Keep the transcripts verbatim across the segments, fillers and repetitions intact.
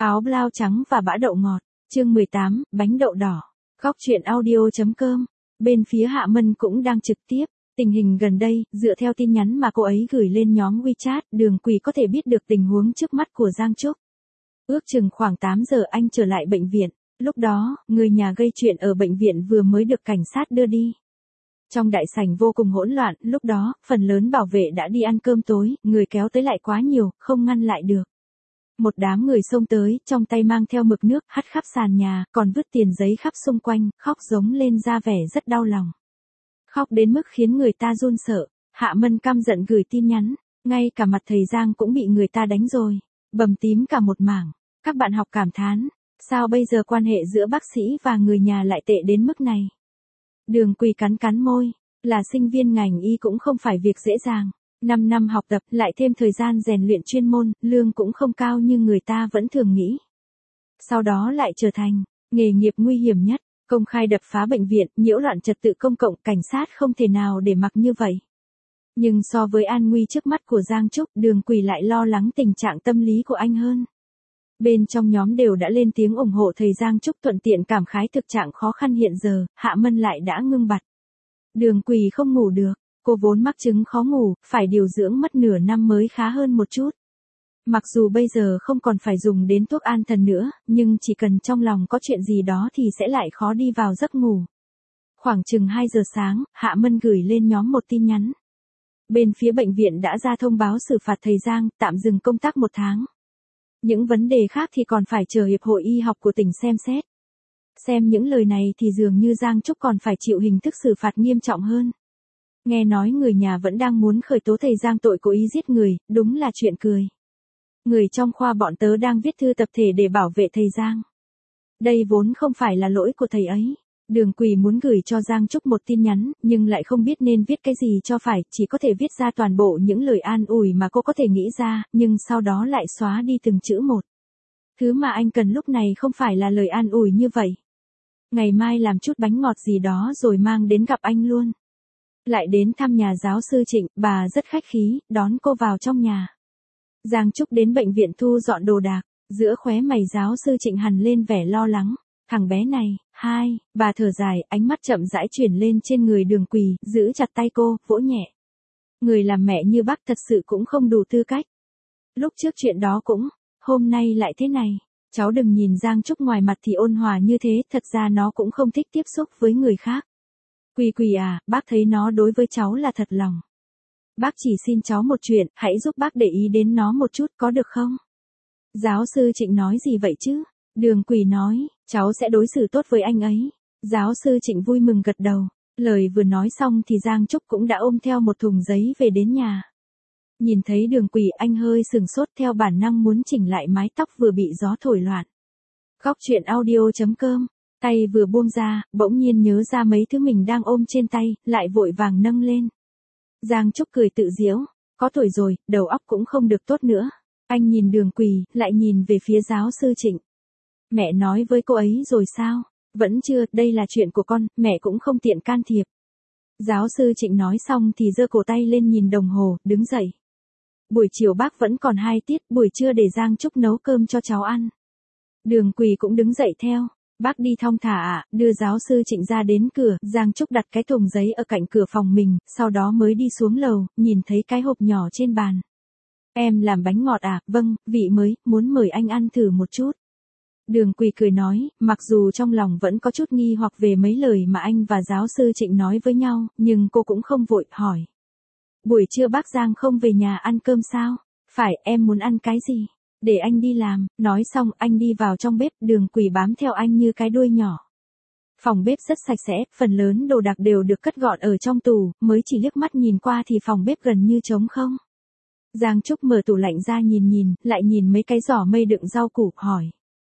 Áo blau trắng và bã đậu ngọt, chương mười tám, bánh đậu đỏ. Góc truyện audio.com. Bên phía Hạ Mân cũng đang trực tiếp. Tình hình gần đây, dựa theo tin nhắn mà cô ấy gửi lên nhóm WeChat, Đường Quỳ có thể biết được tình huống trước mắt của Giang Trúc. Ước chừng khoảng tám giờ anh trở lại bệnh viện. Lúc đó, người nhà gây chuyện ở bệnh viện vừa mới được cảnh sát đưa đi. Trong đại sảnh vô cùng hỗn loạn, lúc đó, phần lớn bảo vệ đã đi ăn cơm tối, người kéo tới lại quá nhiều, không ngăn lại được. Một đám người xông tới, trong tay mang theo mực nước, hắt khắp sàn nhà, còn vứt tiền giấy khắp xung quanh, khóc giống lên ra vẻ rất đau lòng. Khóc đến mức khiến người ta run sợ. Hạ Mân căm giận gửi tin nhắn, ngay cả mặt thầy Giang cũng bị người ta đánh rồi, bầm tím cả một mảng. Các bạn học cảm thán, sao bây giờ quan hệ giữa bác sĩ và người nhà lại tệ đến mức này? Đường Quỳ cắn cắn môi, là sinh viên ngành y cũng không phải việc dễ dàng. năm năm học tập, lại thêm thời gian rèn luyện chuyên môn, lương cũng không cao như người ta vẫn thường nghĩ. Sau đó lại trở thành nghề nghiệp nguy hiểm nhất, công khai đập phá bệnh viện, nhiễu loạn trật tự công cộng, cảnh sát không thể nào để mặc như vậy. Nhưng so với an nguy trước mắt của Giang Trúc, Đường Quỳ lại lo lắng tình trạng tâm lý của anh hơn. Bên trong nhóm đều đã lên tiếng ủng hộ thầy Giang Trúc, thuận tiện cảm khái thực trạng khó khăn hiện giờ. Hạ Mân lại đã ngưng bặt. Đường Quỳ không ngủ được. Cô vốn mắc chứng khó ngủ, phải điều dưỡng mất nửa năm mới khá hơn một chút. Mặc dù bây giờ không còn phải dùng đến thuốc an thần nữa, nhưng chỉ cần trong lòng có chuyện gì đó thì sẽ lại khó đi vào giấc ngủ. Khoảng chừng hai giờ sáng, Hạ Mân gửi lên nhóm một tin nhắn. Bên phía bệnh viện đã ra thông báo xử phạt thầy Giang, tạm dừng công tác một tháng. Những vấn đề khác thì còn phải chờ Hiệp hội Y học của tỉnh xem xét. Xem những lời này thì dường như Giang Trúc còn phải chịu hình thức xử phạt nghiêm trọng hơn. Nghe nói người nhà vẫn đang muốn khởi tố thầy Giang tội cố ý giết người, đúng là chuyện cười. Người trong khoa bọn tớ đang viết thư tập thể để bảo vệ thầy Giang. Đây vốn không phải là lỗi của thầy ấy. Đường Quỳ muốn gửi cho Giang Trúc một tin nhắn, nhưng lại không biết nên viết cái gì cho phải, chỉ có thể viết ra toàn bộ những lời an ủi mà cô có thể nghĩ ra, nhưng sau đó lại xóa đi từng chữ một. Thứ mà anh cần lúc này không phải là lời an ủi như vậy. Ngày mai làm chút bánh ngọt gì đó rồi mang đến gặp anh luôn. Lại đến thăm nhà giáo sư Trịnh, bà rất khách khí, đón cô vào trong nhà. Giang Trúc đến bệnh viện thu dọn đồ đạc, giữa khóe mày giáo sư Trịnh hằn lên vẻ lo lắng. Thằng bé này, hai, bà thở dài, ánh mắt chậm rãi chuyển lên trên người Đường Quỳ, giữ chặt tay cô, vỗ nhẹ. Người làm mẹ như bác thật sự cũng không đủ tư cách. Lúc trước chuyện đó cũng, hôm nay lại thế này. Cháu đừng nhìn Giang Trúc ngoài mặt thì ôn hòa như thế, thật ra nó cũng không thích tiếp xúc với người khác. Quỳ Quỳ à, bác thấy nó đối với cháu là thật lòng. Bác chỉ xin cháu một chuyện, hãy giúp bác để ý đến nó một chút, có được không? Giáo sư Trịnh nói gì vậy chứ? Đường Quỳ nói, cháu sẽ đối xử tốt với anh ấy. Giáo sư Trịnh vui mừng gật đầu. Lời vừa nói xong thì Giang Trúc cũng đã ôm theo một thùng giấy về đến nhà. Nhìn thấy Đường Quỳ, anh hơi sừng sốt, theo bản năng muốn chỉnh lại mái tóc vừa bị gió thổi loạn. Góc truyện audio.com. Tay vừa buông ra, bỗng nhiên nhớ ra mấy thứ mình đang ôm trên tay, lại vội vàng nâng lên. Giang Trúc cười tự giễu, có tuổi rồi, đầu óc cũng không được tốt nữa. Anh nhìn Đường Quỳ, lại nhìn về phía giáo sư Trịnh. Mẹ nói với cô ấy rồi sao? Vẫn chưa, đây là chuyện của con, mẹ cũng không tiện can thiệp. Giáo sư Trịnh nói xong thì giơ cổ tay lên nhìn đồng hồ, đứng dậy. Buổi chiều bác vẫn còn hai tiết, buổi trưa để Giang Trúc nấu cơm cho cháu ăn. Đường Quỳ cũng đứng dậy theo. Bác đi thong thả ạ, à, đưa giáo sư Trịnh ra đến cửa, Giang Trúc đặt cái thùng giấy ở cạnh cửa phòng mình, sau đó mới đi xuống lầu, nhìn thấy cái hộp nhỏ trên bàn. Em làm bánh ngọt à, vâng, vị mới, muốn mời anh ăn thử một chút. Đường Quỳ cười nói, mặc dù trong lòng vẫn có chút nghi hoặc về mấy lời mà anh và giáo sư Trịnh nói với nhau, nhưng cô cũng không vội, hỏi. Buổi trưa bác Giang không về nhà ăn cơm sao? Phải, em muốn ăn cái gì? Để anh đi làm. Nói xong anh đi vào trong bếp, Đường Quỳ bám theo anh như cái đuôi nhỏ. Phòng bếp rất sạch sẽ, phần lớn đồ đạc đều được cất gọn ở trong tủ, mới chỉ liếc mắt nhìn qua thì phòng bếp gần như trống không. Giang Trúc mở tủ lạnh ra nhìn nhìn, lại nhìn mấy cái giỏ mây đựng rau củ, hỏi.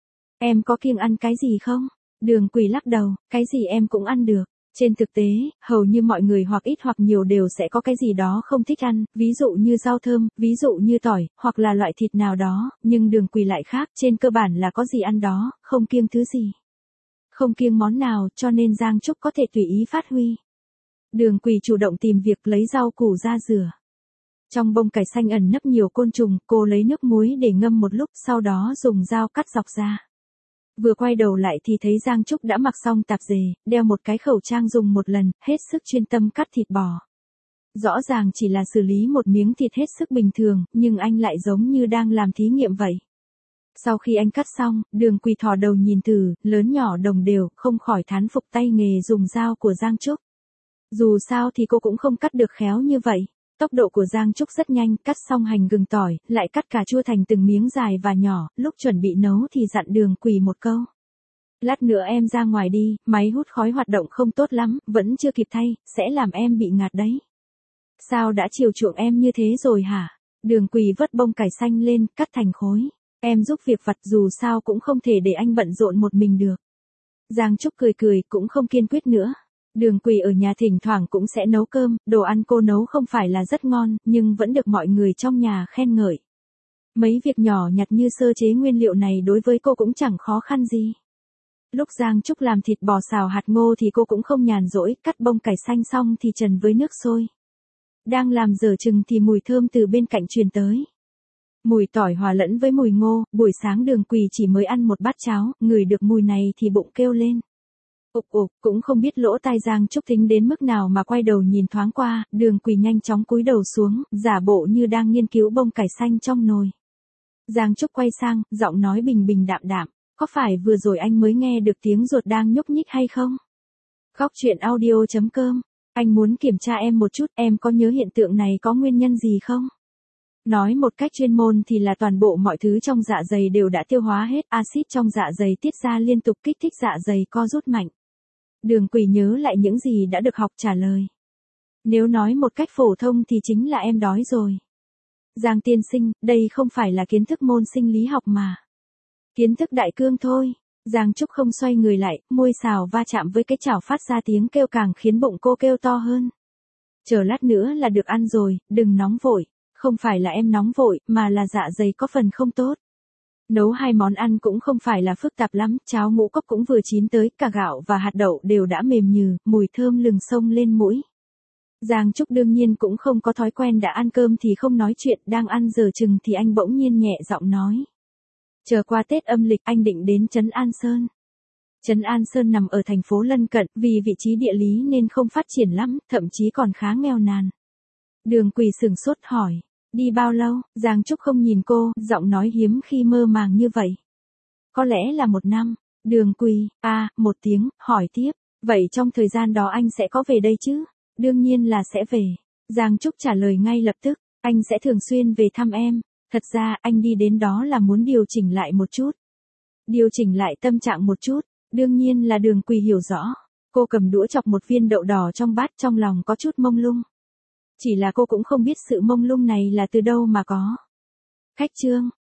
Em có kiêng ăn cái gì không? Đường Quỳ lắc đầu, cái gì em cũng ăn được. Trên thực tế, hầu như mọi người hoặc ít hoặc nhiều đều sẽ có cái gì đó không thích ăn, ví dụ như rau thơm, ví dụ như tỏi, hoặc là loại thịt nào đó, nhưng Đường Quỳ lại khác, trên cơ bản là có gì ăn đó, không kiêng thứ gì. Không kiêng món nào, cho nên Giang Trúc có thể tùy ý phát huy. Đường Quỳ chủ động tìm việc lấy rau củ ra rửa. Trong bông cải xanh ẩn nấp nhiều côn trùng, cô lấy nước muối để ngâm một lúc, sau đó dùng dao cắt dọc ra. Vừa quay đầu lại thì thấy Giang Trúc đã mặc xong tạp dề, đeo một cái khẩu trang dùng một lần, hết sức chuyên tâm cắt thịt bò. Rõ ràng chỉ là xử lý một miếng thịt hết sức bình thường, nhưng anh lại giống như đang làm thí nghiệm vậy. Sau khi anh cắt xong, Đường Quỳ thò đầu nhìn thử, lớn nhỏ đồng đều, không khỏi thán phục tay nghề dùng dao của Giang Trúc. Dù sao thì cô cũng không cắt được khéo như vậy. Tốc độ của Giang Trúc rất nhanh, cắt xong hành gừng tỏi, lại cắt cà chua thành từng miếng dài và nhỏ, lúc chuẩn bị nấu thì dặn Đường Quỳ một câu. Lát nữa em ra ngoài đi, máy hút khói hoạt động không tốt lắm, vẫn chưa kịp thay, sẽ làm em bị ngạt đấy. Sao đã chiều chuộng em như thế rồi hả? Đường Quỳ vớt bông cải xanh lên, cắt thành khối. Em giúp việc vặt, dù sao cũng không thể để anh bận rộn một mình được. Giang Trúc cười cười, cũng không kiên quyết nữa. Đường Quỳ ở nhà thỉnh thoảng cũng sẽ nấu cơm, đồ ăn cô nấu không phải là rất ngon, nhưng vẫn được mọi người trong nhà khen ngợi. Mấy việc nhỏ nhặt như sơ chế nguyên liệu này đối với cô cũng chẳng khó khăn gì. Lúc Giang Trúc làm thịt bò xào hạt ngô thì cô cũng không nhàn rỗi, cắt bông cải xanh xong thì trần với nước sôi. Đang làm dở chừng thì mùi thơm từ bên cạnh truyền tới. Mùi tỏi hòa lẫn với mùi ngô, buổi sáng Đường Quỳ chỉ mới ăn một bát cháo, ngửi được mùi này thì bụng kêu lên. Ục ục, cũng không biết lỗ tai Giang Trúc thính đến mức nào mà quay đầu nhìn thoáng qua, Đường Quỳ nhanh chóng cúi đầu xuống, giả bộ như đang nghiên cứu bông cải xanh trong nồi. Giang Trúc quay sang, giọng nói bình bình đạm đạm, có phải vừa rồi anh mới nghe được tiếng ruột đang nhúc nhích hay không? Khóc chuyện audio chấm com, anh muốn kiểm tra em một chút, em có nhớ hiện tượng này có nguyên nhân gì không? Nói một cách chuyên môn thì là toàn bộ mọi thứ trong dạ dày đều đã tiêu hóa hết, axit trong dạ dày tiết ra liên tục kích thích dạ dày co rút mạnh. Đường Quỳ nhớ lại những gì đã được học trả lời. Nếu nói một cách phổ thông thì chính là em đói rồi. Giang tiên sinh, đây không phải là kiến thức môn sinh lý học mà. Kiến thức đại cương thôi. Giang Trúc không xoay người lại, môi xào va chạm với cái chảo phát ra tiếng kêu càng khiến bụng cô kêu to hơn. Chờ lát nữa là được ăn rồi, đừng nóng vội. Không phải là em nóng vội, mà là dạ dày có phần không tốt. Nấu hai món ăn cũng không phải là phức tạp lắm, cháo ngũ cốc cũng vừa chín tới, cả gạo và hạt đậu đều đã mềm nhừ, mùi thơm lừng xông lên mũi. Giang Trúc đương nhiên cũng không có thói quen đã ăn cơm thì không nói chuyện, đang ăn dở chừng thì anh bỗng nhiên nhẹ giọng nói. Chờ qua Tết âm lịch anh định đến Trấn An Sơn. Trấn An Sơn nằm ở thành phố lân cận, vì vị trí địa lý nên không phát triển lắm, thậm chí còn khá nghèo nàn. Đường Quỳ sửng sốt hỏi. Đi bao lâu? Giang Trúc không nhìn cô, giọng nói hiếm khi mơ màng như vậy. Có lẽ là một năm. Đường Quỳ, à, một tiếng, hỏi tiếp. Vậy trong thời gian đó anh sẽ có về đây chứ? Đương nhiên là sẽ về. Giang Trúc trả lời ngay lập tức. Anh sẽ thường xuyên về thăm em. Thật ra anh đi đến đó là muốn điều chỉnh lại một chút. Điều chỉnh lại tâm trạng một chút. Đương nhiên là Đường Quỳ hiểu rõ. Cô cầm đũa chọc một viên đậu đỏ trong bát, trong lòng có chút mông lung. Chỉ là cô cũng không biết sự mông lung này là từ đâu mà có. Khách trương,